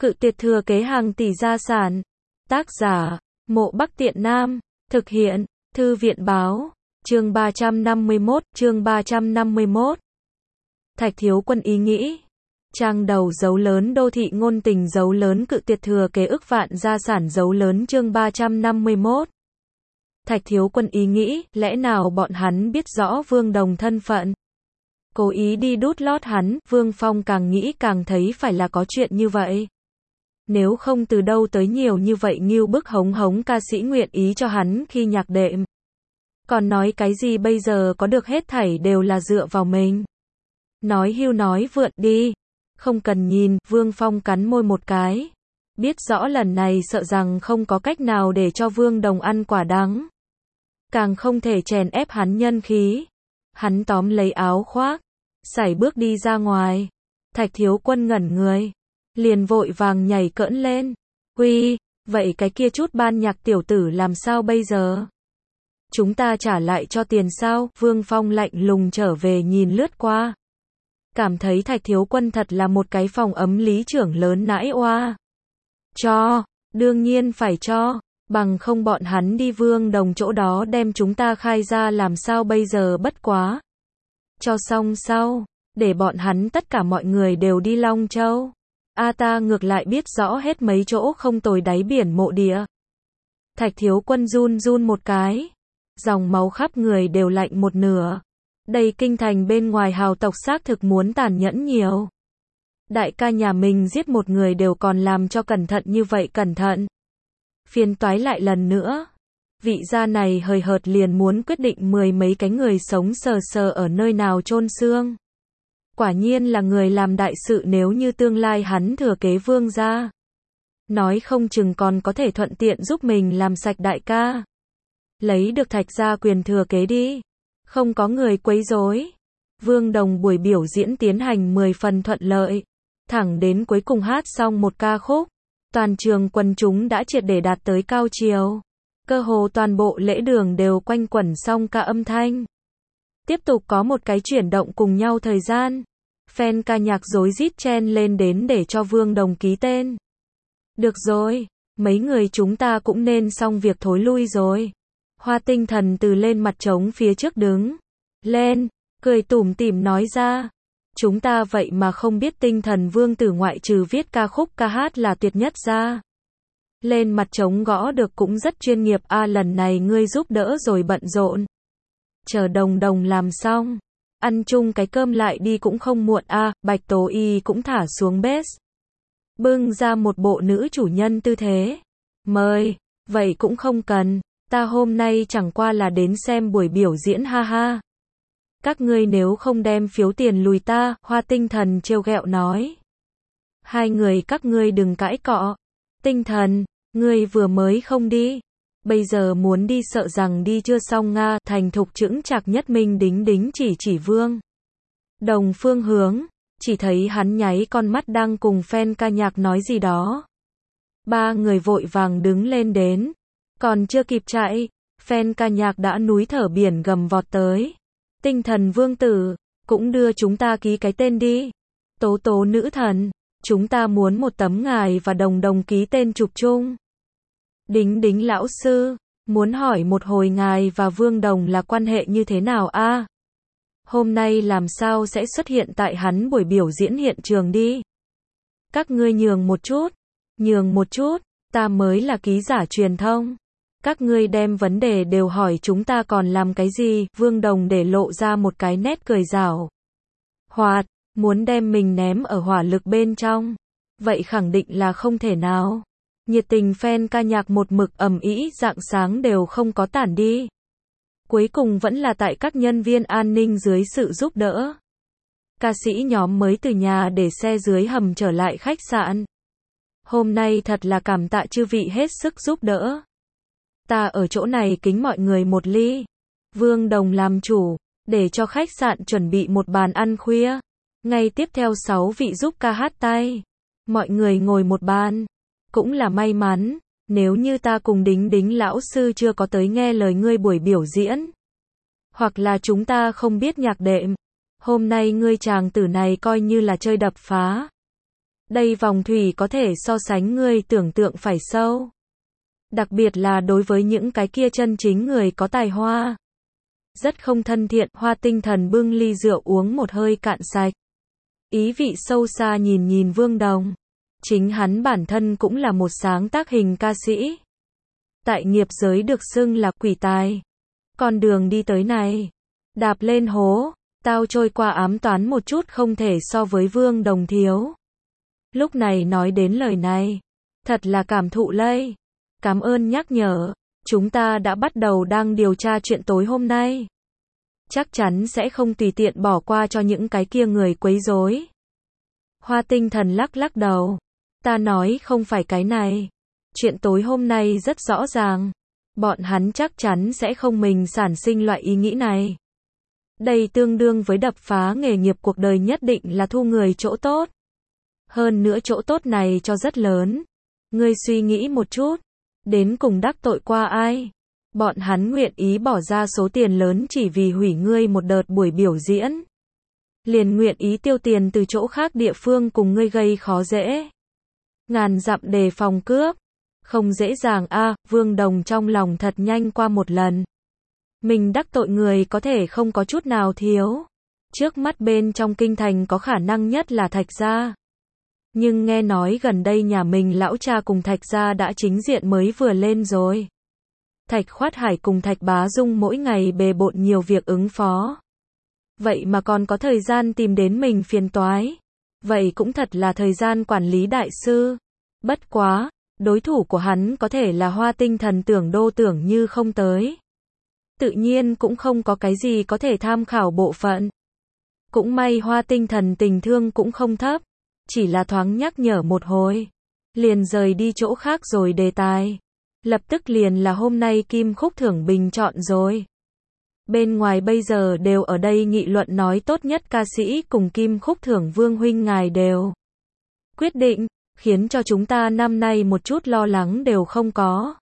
Cự tuyệt thừa kế hàng tỷ gia sản. Tác giả, Mộ Bắc Tiện Nam. Thực hiện, Thư viện báo. Chương 351. Thạch Thiếu Quân ý nghĩ. Trang đầu dấu lớn đô thị ngôn tình dấu lớn cự tuyệt thừa kế ức vạn gia sản dấu lớn chương 351. Thạch Thiếu Quân ý nghĩ, lẽ nào bọn hắn biết rõ Vương Đồng thân phận? Cố ý đi đút lót hắn, Vương Phong càng nghĩ càng thấy phải là có chuyện như vậy. Nếu không từ đâu tới nhiều như vậy ngưu bức hống ca sĩ nguyện ý cho hắn khi nhạc đệm. Còn nói cái gì bây giờ có được hết thảy đều là dựa vào mình. Nói hưu nói vượn đi. Không cần nhìn, Vương Phong cắn môi một cái. Biết rõ lần này sợ rằng không có cách nào để cho Vương Đồng ăn quả đắng. Càng không thể chèn ép hắn nhân khí. Hắn tóm lấy áo khoác, sải bước đi ra ngoài. Thạch Thiếu Quân ngẩn người, liền vội vàng nhảy cỡn lên. Huy, vậy cái kia chút ban nhạc tiểu tử làm sao bây giờ? Chúng ta trả lại cho tiền sao? Vương Phong lạnh lùng trở về nhìn lướt qua. Cảm thấy Thạch Thiếu Quân thật là một cái phòng ấm lý trưởng lớn nãi oa. Cho, đương nhiên phải cho, bằng không bọn hắn đi Vương Đồng chỗ đó đem chúng ta khai ra làm sao bây giờ bất quá. Cho xong sau, để bọn hắn tất cả mọi người đều đi Long Châu. Ta ngược lại biết rõ hết mấy chỗ không tồi đáy biển mộ địa. Thạch Thiếu Quân run run một cái. Dòng máu khắp người đều lạnh một nửa. Đây kinh thành bên ngoài hào tộc xác thực muốn tàn nhẫn nhiều. Đại ca nhà mình giết một người đều còn làm cho cẩn thận như vậy cẩn thận. Phiền toái lại lần nữa. Vị gia này hời hợt liền muốn quyết định mười mấy cái người sống sờ sờ ở nơi nào chôn xương. Quả nhiên là người làm đại sự nếu như tương lai hắn thừa kế Vương gia. Nói không chừng còn có thể thuận tiện giúp mình làm sạch đại ca. Lấy được Thạch gia quyền thừa kế đi. Không có người quấy rối. Vương Đồng buổi biểu diễn tiến hành 10 phần thuận lợi. Thẳng đến cuối cùng hát xong một ca khúc. Toàn trường quần chúng đã triệt để đạt tới cao chiều. Cơ hồ toàn bộ lễ đường đều quanh quẩn xong ca âm thanh. Tiếp tục có một cái chuyển động cùng nhau thời gian. Fan ca nhạc rối rít chen lên đến để cho Vương Đồng ký tên. Được rồi, mấy người chúng ta cũng nên xong việc thối lui rồi. Hoa Tinh Thần từ lên mặt trống phía trước đứng lên, cười tủm tỉm nói ra. Chúng ta vậy mà không biết Tinh Thần Vương tử ngoại trừ viết ca khúc ca hát là tuyệt nhất ra. Lên mặt trống gõ được cũng rất chuyên nghiệp lần này ngươi giúp đỡ rồi bận rộn. Chờ Đồng làm xong. Ăn chung cái cơm lại đi cũng không muộn Bạch Tố Y cũng thả xuống bếp. Bưng ra một bộ nữ chủ nhân tư thế. Mời, vậy cũng không cần, ta hôm nay chẳng qua là đến xem buổi biểu diễn ha ha. Các ngươi nếu không đem phiếu tiền lùi ta, Hoa Tinh Thần trêu ghẹo nói. Hai người các ngươi đừng cãi cọ. Tinh Thần, ngươi vừa mới không đi. Bây giờ muốn đi sợ rằng đi chưa xong thành thục chững chạc nhất Minh đính chỉ Vương Đồng phương hướng, chỉ thấy hắn nháy con mắt đang cùng fan ca nhạc nói gì đó. Ba người vội vàng đứng lên đến, còn chưa kịp chạy, fan ca nhạc đã núi thở biển gầm vọt tới. Tinh Thần Vương tử, cũng đưa chúng ta ký cái tên đi. Tố tố nữ thần, chúng ta muốn một tấm ngài và Đồng ký tên chụp chung. Đính lão sư, muốn hỏi một hồi ngài và Vương Đồng là quan hệ như thế nào Hôm nay làm sao sẽ xuất hiện tại hắn buổi biểu diễn hiện trường đi. Các ngươi nhường một chút, ta mới là ký giả truyền thông. Các ngươi đem vấn đề đều hỏi chúng ta còn làm cái gì, Vương Đồng để lộ ra một cái nét cười giảo hoạt, muốn đem mình ném ở hỏa lực bên trong. Vậy khẳng định là không thể nào. Nhiệt tình fan ca nhạc một mực ầm ĩ rạng sáng đều không có tản đi. Cuối cùng vẫn là tại các nhân viên an ninh dưới sự giúp đỡ. Ca sĩ nhóm mới từ nhà để xe dưới hầm trở lại khách sạn. Hôm nay thật là cảm tạ chư vị hết sức giúp đỡ. Ta ở chỗ này kính mọi người một ly. Vương Đồng làm chủ, để cho khách sạn chuẩn bị một bàn ăn khuya. Ngay tiếp theo 6 vị giúp ca hát tay. Mọi người ngồi một bàn. Cũng là may mắn, nếu như ta cùng đính lão sư chưa có tới nghe lời ngươi buổi biểu diễn. Hoặc là chúng ta không biết nhạc đệm. Hôm nay ngươi chàng tử này coi như là chơi đập phá. Đây vòng thủy có thể so sánh ngươi tưởng tượng phải sâu. Đặc biệt là đối với những cái kia chân chính người có tài hoa. Rất không thân thiện, Hoa Tinh Thần bưng ly rượu uống một hơi cạn sạch. Ý vị sâu xa nhìn nhìn Vương Đồng. Chính hắn bản thân cũng là một sáng tác hình ca sĩ. Tại nghiệp giới được xưng là quỷ tài. Con đường đi tới này, đạp lên hố, tao trôi qua ám toán một chút không thể so với Vương Đồng thiếu. Lúc này nói đến lời này, thật là cảm thụ lây. Cảm ơn nhắc nhở, chúng ta đã bắt đầu đang điều tra chuyện tối hôm nay. Chắc chắn sẽ không tùy tiện bỏ qua cho những cái kia người quấy rối. Hoa Tinh Thần lắc lắc đầu. Ta nói không phải cái này. Chuyện tối hôm nay rất rõ ràng. Bọn hắn chắc chắn sẽ không mình sản sinh loại ý nghĩ này. Đây tương đương với đập phá nghề nghiệp cuộc đời nhất định là thu người chỗ tốt. Hơn nữa chỗ tốt này cho rất lớn. Ngươi suy nghĩ một chút. Đến cùng đắc tội qua ai? Bọn hắn nguyện ý bỏ ra số tiền lớn chỉ vì hủy ngươi một đợt buổi biểu diễn. Liền nguyện ý tiêu tiền từ chỗ khác địa phương cùng ngươi gây khó dễ. Ngàn dặm đề phòng cướp. Không dễ dàng a. Vương Đồng trong lòng thật nhanh qua một lần. Mình đắc tội người có thể không có chút nào thiếu. Trước mắt bên trong kinh thành có khả năng nhất là Thạch gia. Nhưng nghe nói gần đây nhà mình lão cha cùng Thạch gia đã chính diện mới vừa lên rồi. Thạch Khoát Hải cùng Thạch Bá Dung mỗi ngày bề bộn nhiều việc ứng phó. Vậy mà còn có thời gian tìm đến mình phiền toái. Vậy cũng thật là thời gian quản lý đại sư. Bất quá, đối thủ của hắn có thể là Hoa Tinh Thần tưởng đô tưởng như không tới. Tự nhiên cũng không có cái gì có thể tham khảo bộ phận. Cũng may Hoa Tinh Thần tình thương cũng không thấp. Chỉ là thoáng nhắc nhở một hồi. Liền rời đi chỗ khác rồi đề tài. Lập tức liền là hôm nay Kim Khúc Thưởng bình chọn rồi. Bên ngoài bây giờ đều ở đây nghị luận nói tốt nhất ca sĩ cùng Kim Khúc Thưởng Vương huynh ngài đều quyết định, khiến cho chúng ta năm nay một chút lo lắng đều không có.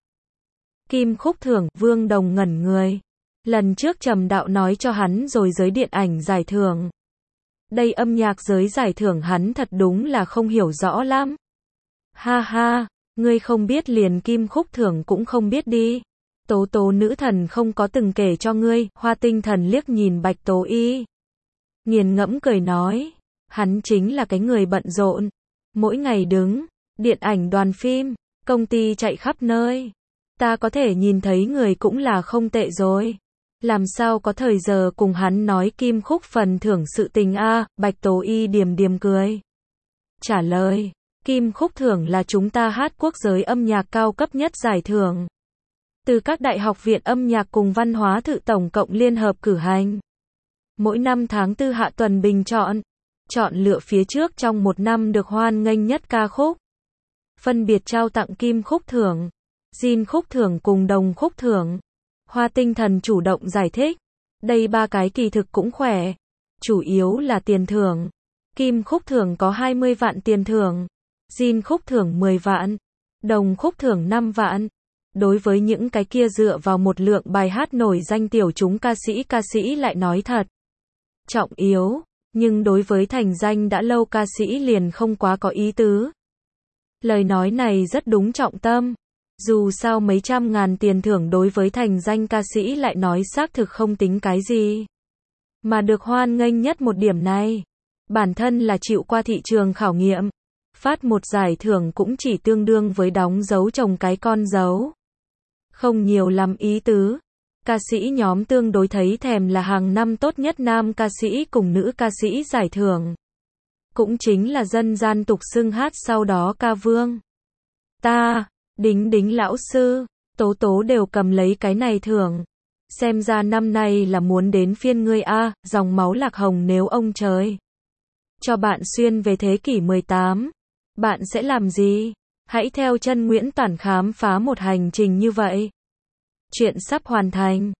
Kim Khúc Thưởng, Vương Đồng ngẩn người. Lần trước Trầm Đạo nói cho hắn rồi giới điện ảnh giải thưởng. Đây âm nhạc giới giải thưởng hắn thật đúng là không hiểu rõ lắm. Ha ha, ngươi không biết liền Kim Khúc Thưởng cũng không biết đi. Tố Tố nữ thần không có từng kể cho ngươi. Hoa Tinh Thần liếc nhìn Bạch Tố Y. Nghiền ngẫm cười nói. Hắn chính là cái người bận rộn. Mỗi ngày đứng, điện ảnh đoàn phim, công ty chạy khắp nơi. Ta có thể nhìn thấy người cũng là không tệ rồi. Làm sao có thời giờ cùng hắn nói Kim Khúc phần thưởng sự tình a? Bạch Tố Y điềm điềm cười. Trả lời, Kim Khúc Thưởng là chúng ta hát quốc giới âm nhạc cao cấp nhất giải thưởng. Từ các đại học viện âm nhạc cùng văn hóa thự tổng cộng liên hợp cử hành. Mỗi năm tháng 4 hạ tuần bình chọn. Chọn lựa phía trước trong một năm được hoan nghênh nhất ca khúc. Phân biệt trao tặng Kim Khúc Thưởng, Jin Khúc Thưởng cùng Đồng Khúc Thưởng. Hoa Tinh Thần chủ động giải thích. Đây ba cái kỳ thực cũng khỏe. Chủ yếu là tiền thưởng. Kim Khúc Thưởng có 20 vạn tiền thưởng. Jin Khúc Thưởng 10 vạn. Đồng Khúc Thưởng 5 vạn. Đối với những cái kia dựa vào một lượng bài hát nổi danh tiểu chúng ca sĩ lại nói thật trọng yếu. Nhưng đối với thành danh đã lâu ca sĩ liền không quá có ý tứ. Lời nói này rất đúng trọng tâm. Dù sao mấy trăm ngàn tiền thưởng đối với thành danh ca sĩ lại nói xác thực không tính cái gì. Mà được hoan nghênh nhất một điểm này. Bản thân là chịu qua thị trường khảo nghiệm. Phát một giải thưởng cũng chỉ tương đương với đóng dấu trồng cái con dấu. Không nhiều lắm ý tứ. Ca sĩ nhóm tương đối thấy thèm là hàng năm tốt nhất nam ca sĩ cùng nữ ca sĩ giải thưởng. Cũng chính là dân gian tục xưng hát sau đó ca vương. Ta, Đính Đính lão sư, Tố Tố đều cầm lấy cái này thưởng. Xem ra năm nay là muốn đến phiên ngươi a. Dòng máu Lạc Hồng nếu ông trời cho bạn xuyên về thế kỷ 18, bạn sẽ làm gì? Hãy theo chân Nguyễn Toản khám phá một hành trình như vậy. Chuyện sắp hoàn thành.